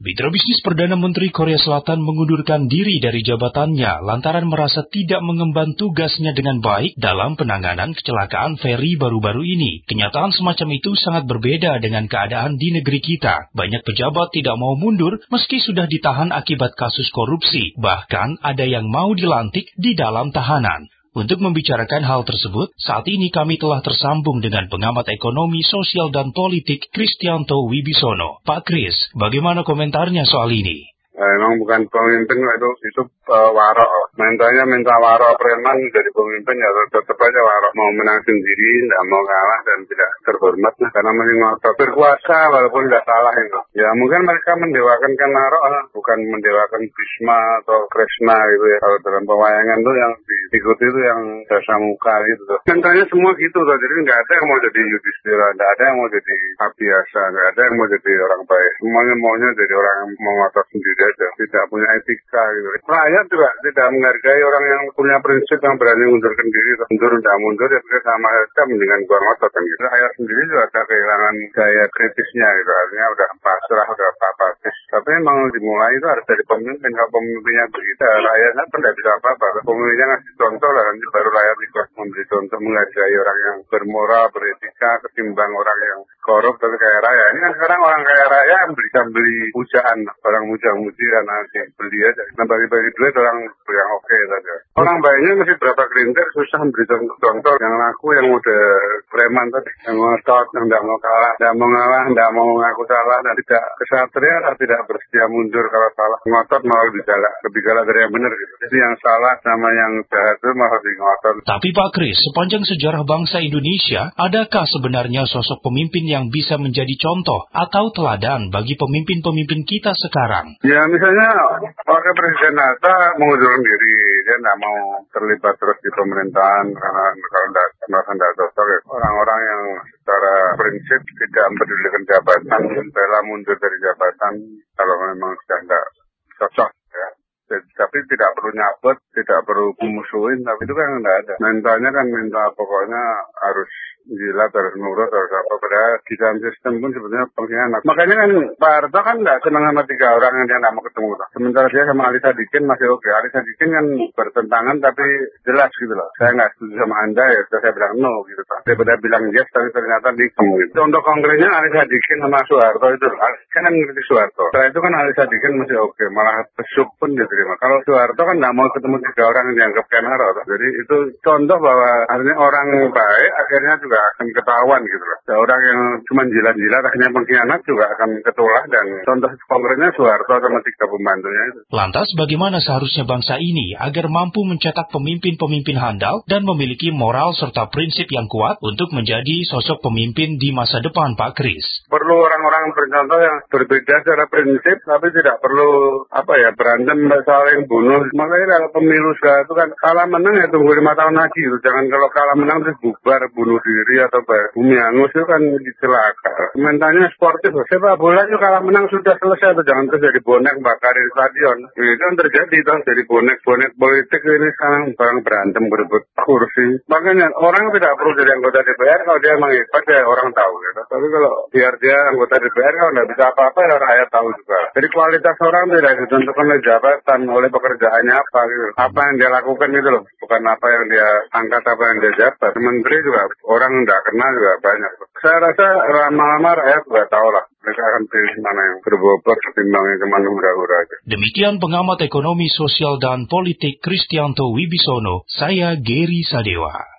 Mitra bisnis Perdana Menteri Korea Selatan mengundurkan diri dari jabatannya lantaran merasa tidak mengemban tugasnya dengan baik dalam penanganan kecelakaan feri baru-baru ini. Kenyataan semacam itu sangat berbeda dengan keadaan di negeri kita. Banyak pejabat tidak mau mundur meski sudah ditahan akibat kasus korupsi. Bahkan ada yang mau dilantik di dalam tahanan. Untuk membicarakan hal tersebut, saat ini kami telah tersambung dengan pengamat ekonomi, sosial, dan politik Kristianto Wibisono. Pak Kris, bagaimana komentarnya soal ini? Emang bukan pemimpin itu warok. Minta warok preman jadi pemimpin ya tetap aja warok. Mau menang sendiri, tidak mau kalah dan tidak terhormat karena masih ngotot berkuasa walaupun tidak salah itu. Ya mungkin mereka mendewakan kan warok, bukan mendewakan Bhisma atau Kresna gitu ya. Kalau dalam pewayangan tuh yang diikuti itu yang jasa muka gitu. Contohnya semua gitu tuh. Jadi nggak ada yang mau jadi Yudhistira, nggak ada yang mau jadi Abhyasa, nggak ada yang mau jadi orang baik. Semuanya maunya jadi orang yang mau ngotot sendiri aja, tidak punya etika gitu. Rakyat juga tidak menghargai orang yang punya prinsip, yang berani mundurkan diri. Mundur tidak mundur ya sama saja mendingan gua ngotot kan gitu. Rakyat sendiri juga ada kehilangan gaya kritisnya gitu. Artinya udah pasrah, udah apatis. Tapi memang dimulai itu harus dari pemimpin. Kalau pemimpinnya begitu, rakyatnya tidak bisa apa-apa. Pemimpinnya ngasih contoh lah, nanti baru rakyat ikut memberi contoh, menghargai orang yang bermoral, beretika, ketimbang orang yang korup tapi kaya raya. Ini kan sekarang orang kaya raya bisa beli pujaan, orang muja-muji karena beli aja. Nah bagi-bagi duit orang yang oke saja. Orang baiknya masih berapa kelintir susah memberi contoh yang laku, yang udah preman tadi, yang ngotot, yang tidak mau kalah, tidak mau ngalah, tidak mau ngaku salah, dan tidak kesatria, tidak bersedia mundur kalau salah. Ngotot malah lebih galak dari yang benar gitu. Jadi yang salah sama yang jahat itu malah lebih ngotot. Tapi Pak Kris, sepanjang sejarah bangsa Indonesia, adakah sebenarnya sosok pemimpin yang bisa menjadi contoh atau teladan bagi pemimpin-pemimpin kita sekarang? Ya misalnya wakil Presiden Hatta mengundurkan diri, dia tidak mau terlibat terus di pemerintahan karena kalau tidak cocok ya. Orang-orang yang secara prinsip tidak mempedulikan jabatan, bela mundur dari jabatan kalau memang sudah tidak cocok ya. Tapi tidak perlu nyabut, tidak perlu memusuhin, tapi itu kan tidak ada. Mentalnya kan mental pokoknya harus gila, harus nurut, harus apa. Padahal di dalam sistem pun sebetulnya pengkhianat. Makanya kan Pak Harto kan tidak senang sama 3 orang yang dia tidak mau ketemu. Sementara dia sama Ali Sadikin masih oke. Ali Sadikin kan bertentangan tapi jelas gitu loh. Saya nggak setuju sama Anda ya, saya bilang no gitu. Daripada bilang yes tapi ternyata nikung gitu. Contoh konkretnya Ali Sadikin sama Soeharto itu. Ali kan ngerti Soeharto. Setelah itu kan Ali Sadikin masih oke. Malah besuk pun diterima. Kalau Soeharto kan tidak mau ketemu 3 orang yang dianggap kenaro. Jadi itu contoh bahwa artinya orang baik akhirnya juga akan ketahuan gitu loh. Orang yang cuma jilat-jilat akhirnya pengkhianat juga akan ketulah, dan contoh konkretnya Soeharto sama 3 pembantunya itu. Lantas bagaimana seharusnya bangsa ini agar mampu mencetak pemimpin-pemimpin handal dan memiliki moral serta prinsip yang kuat untuk menjadi sosok pemimpin di masa depan, Pak Kris? Perlu orang-orang bercontoh yang berbeda secara prinsip, tapi tidak perlu berantem saling bunuh. Makanya kalau pemilu itu kan kalah menang ya tunggu 5 tahun lagi gitu. Jangan kalau kalah menang terus bubar, bunuh diri atau bumi hangus itu kan celaka. Mentalnya sportif, sepak bola itu kalah menang sudah selesai tuh, jangan terus jadi bonek bakarin stadion. Itu kan terjadi tuh, jadi bonek politik ini sekarang barang berantem berebut kursi. Makanya orang tidak perlu jadi anggota DPR kalau dia emang hebat ya orang tahu gitu. Tapi kalau biar dia anggota DPR kalau nggak bisa apa-apa ya rakyat tahu juga. Jadi kualitas orang tidak ditentukan oleh jabatan, oleh pekerjaannya apa gitu. Apa yang dia lakukan itu loh, bukan apa yang dia angkat, apa yang dia jabat. Menteri juga orang nggak kenal juga banyak. Saya rasa lama-lama rakyat juga tahu lah. Mereka akan pilih mana yang berbobot ketimbang yang cuma hura-hura aja. Demikian pengamat ekonomi, sosial, dan politik Kristianto Wibisono. Saya Gary Sadewa.